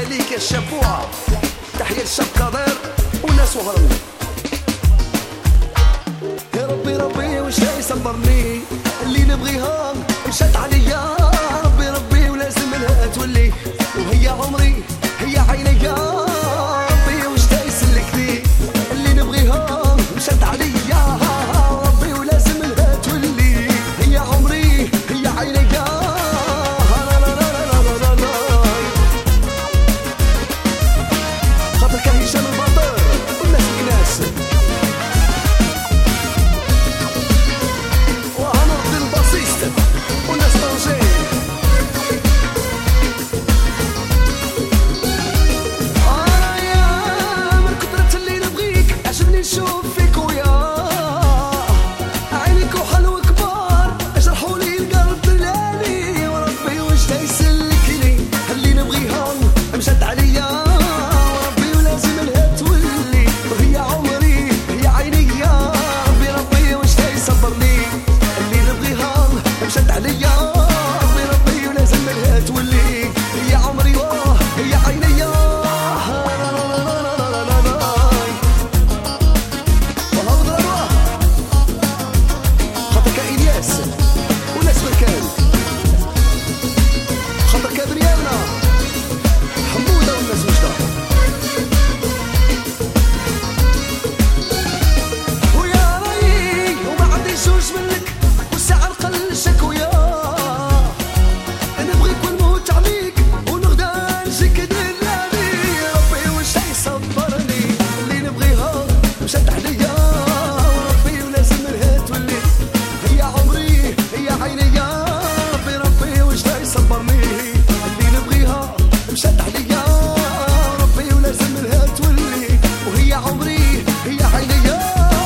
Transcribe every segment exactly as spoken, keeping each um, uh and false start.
ليك يا الشبوعة، تحية للشاب قادر وناس وهرم. يا ربي ربي وش يصبرني اللي نبغيها مشات عليا، ربي ربي ولازم لها تولي وهي عمري هي عينيا، ربي وش يسلكني اللي نبغيها مشات عليا، ربي ولازم لها تولي هي عمري هي عينيا. خاطر كان هشام البطر والناس الناس والناس طنجين. أنا يا من كثرة اللي نبغيك عجبني نشوف فيك ويا عينيك وحلو كبار اجرحولي القلب دلالي، وربي وش يسلكني اللي نبغيها مشات عليا، وربي ولازم لها تولي وهي عمري هي عينيا، ربي ربي وش يصبرني اللي نبغيها مشات عليا، ربي ربي ولازم لها تولي هي عمري واه هي عينيا. خاطر كإلياس وناس بركان، خاطر كابريانا حمودة والناس وجدة، ويا رايي وما عندي جوج منك والساعة نقل شكويا، نبغيك ونموت عليك ونغدا نجيك دلالي، ربي وش يصبرني اللي نبغيها مشات عليا، وربي ولازم لها تولي هي عمري هي عينيا، ربي ربي وش يصبرني اللي نبغيها مشات عليا، ربي ولازم لها تولي وهي عمري هي عينيا.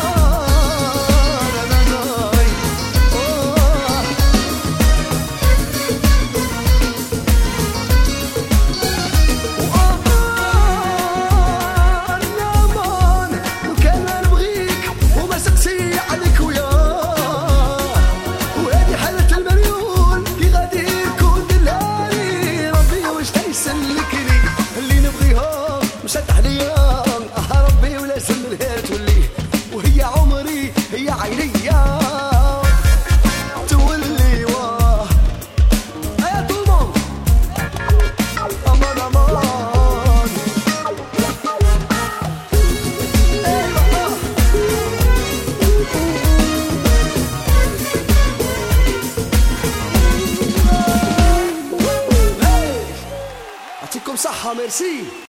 مشات عليا ربي ولازم لها تولي وهي عمري هي عينيا تولي واه يا طومون امان امان. يعطيكم صحة ميرسي.